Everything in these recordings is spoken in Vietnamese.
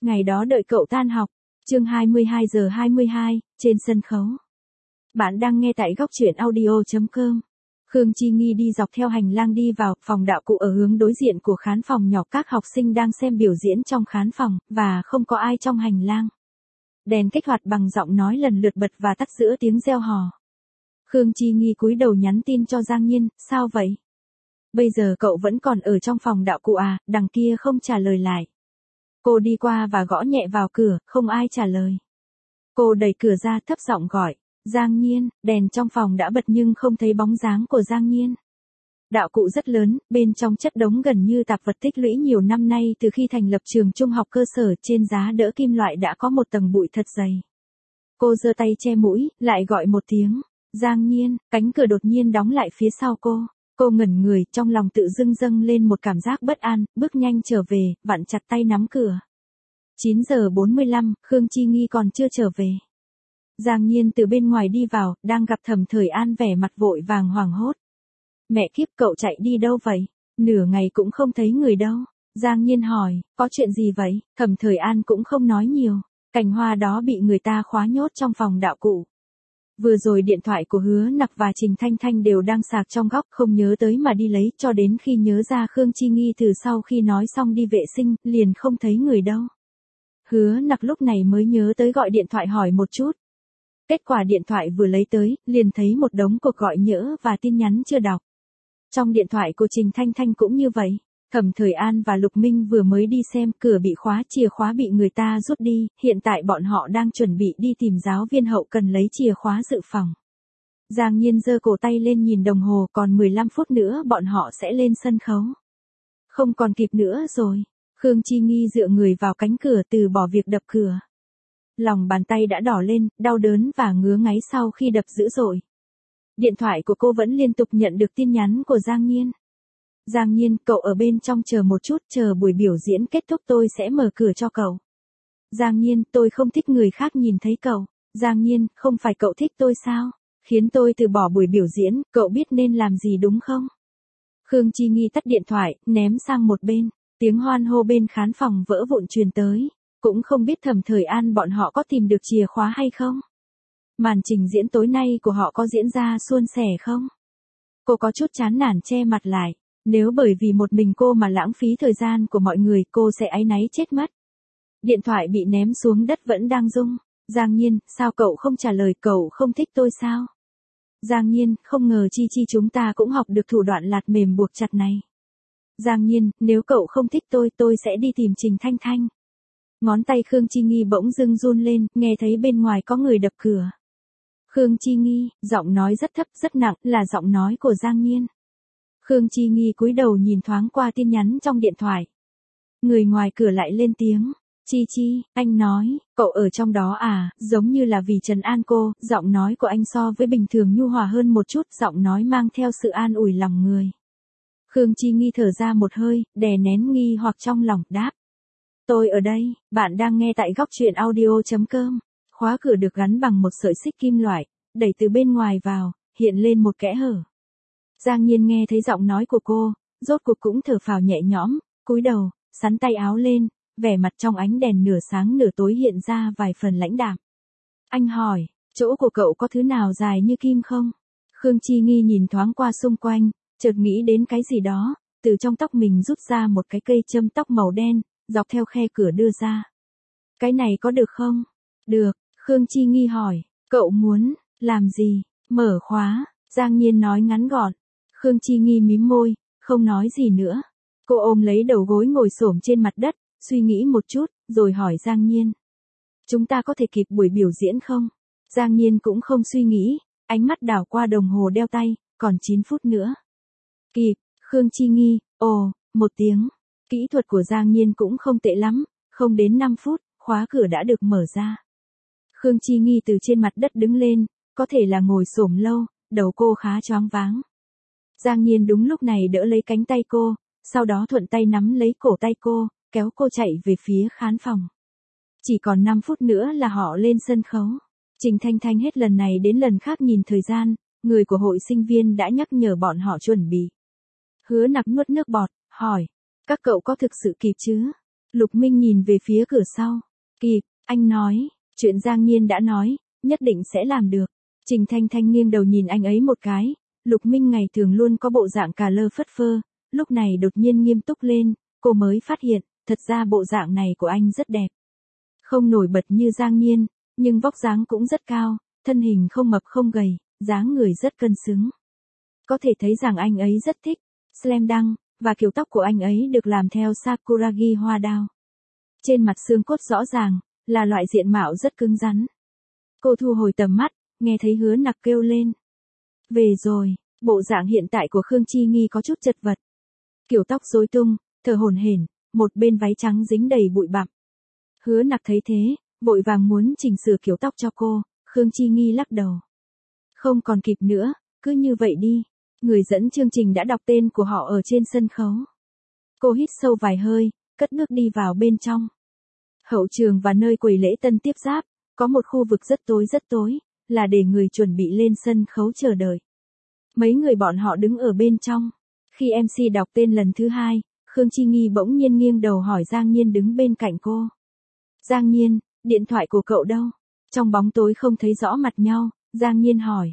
Ngày đó đợi cậu tan học. Chương 22:22, trên sân khấu. Bạn đang nghe tại góc truyện audio.com. Khương Chi Nghi đi dọc theo hành lang đi vào phòng đạo cụ ở hướng đối diện của khán phòng nhỏ. Các học sinh đang xem biểu diễn trong khán phòng, và không có ai trong hành lang. Đèn kích hoạt bằng giọng nói lần lượt bật và tắt giữa tiếng reo hò. Khương Chi Nghi cúi đầu nhắn tin cho Giang Nhiên, sao vậy? Bây giờ cậu vẫn còn ở trong phòng đạo cụ à? Đằng kia không trả lời lại. Cô đi qua và gõ nhẹ vào cửa, không ai trả lời. Cô đẩy cửa ra thấp giọng gọi, Giang Nhiên. Đèn trong phòng đã bật nhưng không thấy bóng dáng của Giang Nhiên. Đạo cụ rất lớn, bên trong chất đống gần như tạp vật tích lũy nhiều năm nay từ khi thành lập trường trung học cơ sở. Trên giá đỡ kim loại đã có một tầng bụi thật dày. Cô giơ tay che mũi, lại gọi một tiếng, Giang Nhiên. Cánh cửa đột nhiên đóng lại phía sau cô. Cô ngẩn người, trong lòng tự dưng dâng lên một cảm giác bất an, bước nhanh trở về, vặn chặt tay nắm cửa. 9:45, Khương Chi Nghi còn chưa trở về. Giang Nhiên từ bên ngoài đi vào, đang gặp Thẩm Thời An vẻ mặt vội vàng hoảng hốt. Mẹ kiếp, cậu chạy đi đâu vậy? Nửa ngày cũng không thấy người đâu. Giang Nhiên hỏi, có chuyện gì vậy? Thẩm Thời An cũng không nói nhiều. Cành hoa đó bị người ta khóa nhốt trong phòng đạo cụ. Vừa rồi điện thoại của Hứa Nặc và Trình Thanh Thanh đều đang sạc trong góc, không nhớ tới mà đi lấy, cho đến khi nhớ ra Khương Chi Nghi từ sau khi nói xong đi vệ sinh, liền không thấy người đâu. Hứa Nặc lúc này mới nhớ tới gọi điện thoại hỏi một chút. Kết quả điện thoại vừa lấy tới, liền thấy một đống cuộc gọi nhỡ và tin nhắn chưa đọc. Trong điện thoại của Trình Thanh Thanh cũng như vậy. Thẩm Thời An và Lục Minh vừa mới đi xem, cửa bị khóa, chìa khóa bị người ta rút đi, hiện tại bọn họ đang chuẩn bị đi tìm giáo viên hậu cần lấy chìa khóa dự phòng. Giang Nhiên giơ cổ tay lên nhìn đồng hồ, còn 15 phút nữa bọn họ sẽ lên sân khấu. Không còn kịp nữa rồi. Khương Chi Nghi dựa người vào cánh cửa, từ bỏ việc đập cửa. Lòng bàn tay đã đỏ lên, đau đớn và ngứa ngáy sau khi đập dữ dội. Điện thoại của cô vẫn liên tục nhận được tin nhắn của Giang Nhiên. Giang Nhiên, cậu ở bên trong chờ một chút, chờ buổi biểu diễn kết thúc tôi sẽ mở cửa cho cậu. Giang Nhiên, tôi không thích người khác nhìn thấy cậu. Giang Nhiên, không phải cậu thích tôi sao? Khiến tôi từ bỏ buổi biểu diễn, cậu biết nên làm gì đúng không? Khương Chi Nghi tắt điện thoại, ném sang một bên. Tiếng hoan hô bên khán phòng vỡ vụn truyền tới. Cũng không biết Thẩm Thời An bọn họ có tìm được chìa khóa hay không? Màn trình diễn tối nay của họ có diễn ra suôn sẻ không? Cô có chút chán nản che mặt lại. Nếu bởi vì một mình cô mà lãng phí thời gian của mọi người, cô sẽ áy náy chết mất. Điện thoại bị ném xuống đất vẫn đang rung. Giang Nhiên, sao cậu không trả lời, cậu không thích tôi sao? Giang Nhiên, không ngờ Chi Chi chúng ta cũng học được thủ đoạn lạt mềm buộc chặt này. Giang Nhiên, nếu cậu không thích tôi sẽ đi tìm Trình Thanh Thanh. Ngón tay Khương Chi Nghi bỗng dưng run lên, nghe thấy bên ngoài có người đập cửa. Khương Chi Nghi, giọng nói rất thấp rất nặng, là giọng nói của Giang Nhiên. Khương Chi Nghi cúi đầu nhìn thoáng qua tin nhắn trong điện thoại. Người ngoài cửa lại lên tiếng. Chi Chi, anh nói, cậu ở trong đó à? Giống như là vì trấn an cô, giọng nói của anh so với bình thường nhu hòa hơn một chút, giọng nói mang theo sự an ủi lòng người. Khương Chi Nghi thở ra một hơi, đè nén nghi hoặc trong lòng, đáp. Tôi ở đây. Bạn đang nghe tại góc truyện audio.com. Khóa cửa được gắn bằng một sợi xích kim loại, đẩy từ bên ngoài vào, hiện lên một kẽ hở. Giang Nhiên nghe thấy giọng nói của cô, rốt cuộc cũng thở phào nhẹ nhõm, cúi đầu, xắn tay áo lên, vẻ mặt trong ánh đèn nửa sáng nửa tối hiện ra vài phần lãnh đạm. Anh hỏi, chỗ của cậu có thứ nào dài như kim không? Khương Chi Nghi nhìn thoáng qua xung quanh, chợt nghĩ đến cái gì đó, từ trong tóc mình rút ra một cái cây châm tóc màu đen, dọc theo khe cửa đưa ra. Cái này có được không? Được, Khương Chi Nghi hỏi, cậu muốn làm gì? Mở khóa, Giang Nhiên nói ngắn gọn. Khương Chi Nghi mím môi, không nói gì nữa. Cô ôm lấy đầu gối ngồi xổm trên mặt đất, suy nghĩ một chút, rồi hỏi Giang Nhiên. Chúng ta có thể kịp buổi biểu diễn không? Giang Nhiên cũng không suy nghĩ, ánh mắt đảo qua đồng hồ đeo tay, còn 9 phút nữa. Kịp, Khương Chi Nghi, một tiếng. Kỹ thuật của Giang Nhiên cũng không tệ lắm, không đến 5 phút, khóa cửa đã được mở ra. Khương Chi Nghi từ trên mặt đất đứng lên, có thể là ngồi xổm lâu, đầu cô khá choáng váng. Giang Nhiên đúng lúc này đỡ lấy cánh tay cô, sau đó thuận tay nắm lấy cổ tay cô, kéo cô chạy về phía khán phòng. Chỉ còn 5 phút nữa là họ lên sân khấu. Trình Thanh Thanh hết lần này đến lần khác nhìn thời gian, người của hội sinh viên đã nhắc nhở bọn họ chuẩn bị. Hứa Nặc nuốt nước bọt, hỏi, các cậu có thực sự kịp chứ? Lục Minh nhìn về phía cửa sau. Kịp, anh nói, chuyện Giang Nhiên đã nói, nhất định sẽ làm được. Trình Thanh Thanh nghiêng đầu nhìn anh ấy một cái. Lục Minh ngày thường luôn có bộ dạng cà lơ phất phơ, lúc này đột nhiên nghiêm túc lên, cô mới phát hiện, thật ra bộ dạng này của anh rất đẹp. Không nổi bật như Giang Nhiên, nhưng vóc dáng cũng rất cao, thân hình không mập không gầy, dáng người rất cân xứng. Có thể thấy rằng anh ấy rất thích slam dunk, và kiểu tóc của anh ấy được làm theo sakuragi hoa đao. Trên mặt xương cốt rõ ràng, là loại diện mạo rất cứng rắn. Cô thu hồi tầm mắt, nghe thấy Hứa Nặc kêu lên. Về rồi, bộ dạng hiện tại của Khương Chi Nghi có chút chật vật. Kiểu tóc rối tung, thở hổn hển, một bên váy trắng dính đầy bụi bặm. Hứa Nặc thấy thế, vội vàng muốn chỉnh sửa kiểu tóc cho cô, Khương Chi Nghi lắc đầu. Không còn kịp nữa, cứ như vậy đi. Người dẫn chương trình đã đọc tên của họ ở trên sân khấu. Cô hít sâu vài hơi, cất bước đi vào bên trong. Hậu trường và nơi quầy lễ tân tiếp giáp, có một khu vực rất tối, là để người chuẩn bị lên sân khấu chờ đợi. Mấy người bọn họ đứng ở bên trong. Khi MC đọc tên lần thứ 2, Khương Chi Nghi bỗng nhiên nghiêng đầu hỏi Giang Nhiên đứng bên cạnh cô. Giang Nhiên, điện thoại của cậu đâu? Trong bóng tối không thấy rõ mặt nhau, Giang Nhiên hỏi.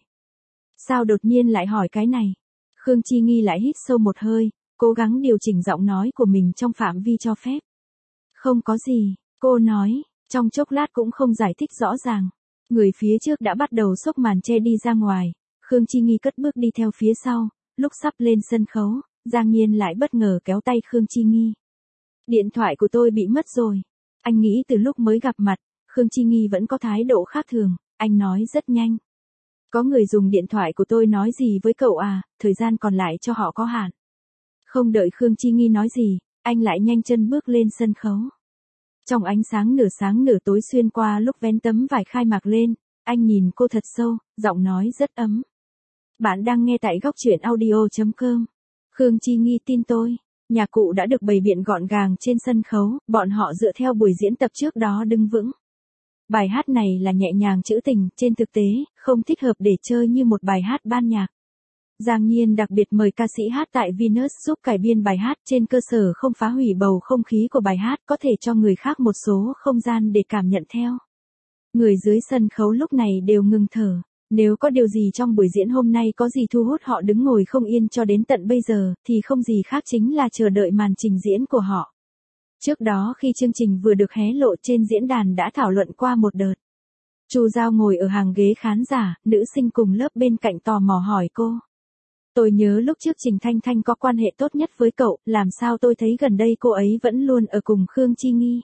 Sao đột nhiên lại hỏi cái này? Khương Chi Nghi lại hít sâu một hơi, cố gắng điều chỉnh giọng nói của mình trong phạm vi cho phép. Không có gì, cô nói, trong chốc lát cũng không giải thích rõ ràng. Người phía trước đã bắt đầu xốc màn che đi ra ngoài, Khương Chi Nghi cất bước đi theo phía sau, lúc sắp lên sân khấu, Giang Nhiên lại bất ngờ kéo tay Khương Chi Nghi. Điện thoại của tôi bị mất rồi. Anh nghĩ từ lúc mới gặp mặt, Khương Chi Nghi vẫn có thái độ khác thường, anh nói rất nhanh. Có người dùng điện thoại của tôi nói gì với cậu à, thời gian còn lại cho họ có hạn. Không đợi Khương Chi Nghi nói gì, anh lại nhanh chân bước lên sân khấu. Trong ánh sáng nửa tối xuyên qua lúc vén tấm vải khai mạc lên, anh nhìn cô thật sâu, giọng nói rất ấm. Bạn đang nghe tại góc truyện audio.com. Khương Chi Nghi tin tôi, nhạc cụ đã được bày biện gọn gàng trên sân khấu, bọn họ dựa theo buổi diễn tập trước đó đứng vững. Bài hát này là nhẹ nhàng trữ tình, trên thực tế, không thích hợp để chơi như một bài hát ban nhạc. Giang Nhiên đặc biệt mời ca sĩ hát tại Venus giúp cải biên bài hát trên cơ sở không phá hủy bầu không khí của bài hát, có thể cho người khác một số không gian để cảm nhận theo. Người dưới sân khấu lúc này đều ngừng thở. Nếu có điều gì trong buổi diễn hôm nay có gì thu hút họ đứng ngồi không yên cho đến tận bây giờ, thì không gì khác chính là chờ đợi màn trình diễn của họ. Trước đó khi chương trình vừa được hé lộ trên diễn đàn đã thảo luận qua một đợt. Chu Giao ngồi ở hàng ghế khán giả, nữ sinh cùng lớp bên cạnh tò mò hỏi cô. Tôi nhớ lúc trước Trình Thanh Thanh có quan hệ tốt nhất với cậu, làm sao tôi thấy gần đây cô ấy vẫn luôn ở cùng Khương Chi Nghi.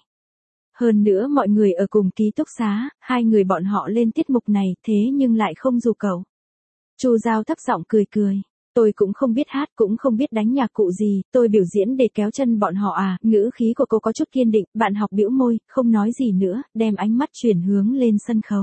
Hơn nữa mọi người ở cùng ký túc xá, hai người bọn họ lên tiết mục này thế nhưng lại không rủ cậu. Chu Giao thấp giọng cười cười. Tôi cũng không biết hát cũng không biết đánh nhạc cụ gì, tôi biểu diễn để kéo chân bọn họ à, ngữ khí của cô có chút kiên định, bạn học bĩu môi, không nói gì nữa, đem ánh mắt chuyển hướng lên sân khấu.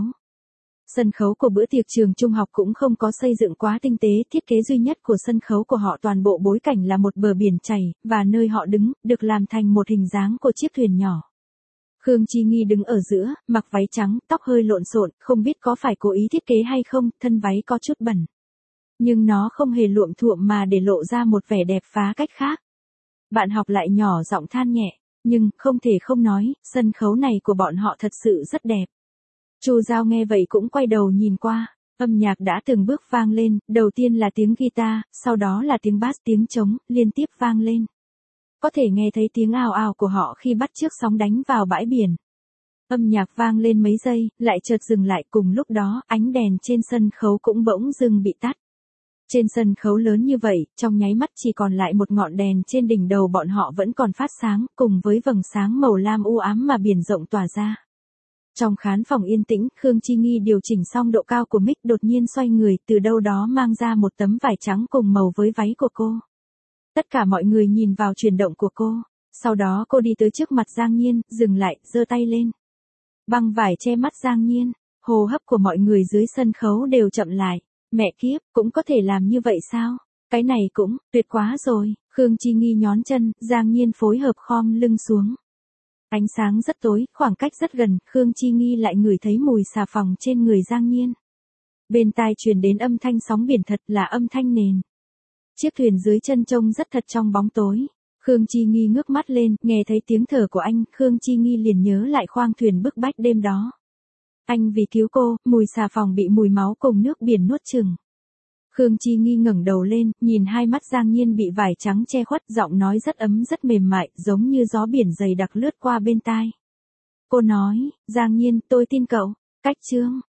Sân khấu của bữa tiệc trường trung học cũng không có xây dựng quá tinh tế, thiết kế duy nhất của sân khấu của họ toàn bộ bối cảnh là một bờ biển chảy, và nơi họ đứng, được làm thành một hình dáng của chiếc thuyền nhỏ. Khương Chi Nghi đứng ở giữa, mặc váy trắng, tóc hơi lộn xộn, không biết có phải cố ý thiết kế hay không, thân váy có chút bẩn. Nhưng nó không hề luộm thuộm mà để lộ ra một vẻ đẹp phá cách khác. Bạn học lại nhỏ giọng than nhẹ, nhưng không thể không nói, sân khấu này của bọn họ thật sự rất đẹp. Chu Giao nghe vậy cũng quay đầu nhìn qua, âm nhạc đã từng bước vang lên, đầu tiên là tiếng guitar, sau đó là tiếng bass tiếng trống, liên tiếp vang lên. Có thể nghe thấy tiếng ào ào của họ khi bắt chước sóng đánh vào bãi biển. Âm nhạc vang lên mấy giây, lại chợt dừng lại, cùng lúc đó, ánh đèn trên sân khấu cũng bỗng dưng bị tắt. Trên sân khấu lớn như vậy, trong nháy mắt chỉ còn lại một ngọn đèn trên đỉnh đầu bọn họ vẫn còn phát sáng, cùng với vầng sáng màu lam u ám mà biển rộng tỏa ra. Trong khán phòng yên tĩnh, Khương Chi Nghi điều chỉnh xong độ cao của mic, đột nhiên xoay người, từ đâu đó mang ra một tấm vải trắng cùng màu với váy của cô. Tất cả mọi người nhìn vào chuyển động của cô, sau đó cô đi tới trước mặt Giang Nhiên, dừng lại, giơ tay lên. Băng vải che mắt Giang Nhiên, hô hấp của mọi người dưới sân khấu đều chậm lại. Mẹ kiếp, cũng có thể làm như vậy sao? Cái này cũng, tuyệt quá rồi. Khương Chi Nghi nhón chân, Giang Nhiên phối hợp khom lưng xuống. Ánh sáng rất tối, khoảng cách rất gần, Khương Chi Nghi lại ngửi thấy mùi xà phòng trên người Giang Nhiên. Bên tai truyền đến âm thanh sóng biển, thật là âm thanh nền. Chiếc thuyền dưới chân trông rất thật trong bóng tối. Khương Chi Nghi ngước mắt lên, nghe thấy tiếng thở của anh, Khương Chi Nghi liền nhớ lại khoang thuyền bức bách đêm đó. Anh vì cứu cô, mùi xà phòng bị mùi máu cùng nước biển nuốt chửng. Khương Chi Nghi ngẩng đầu lên, nhìn hai mắt Giang Nhiên bị vải trắng che khuất, giọng nói rất ấm rất mềm mại, giống như gió biển dày đặc lướt qua bên tai. Cô nói, Giang Nhiên, tôi tin cậu. Cách chương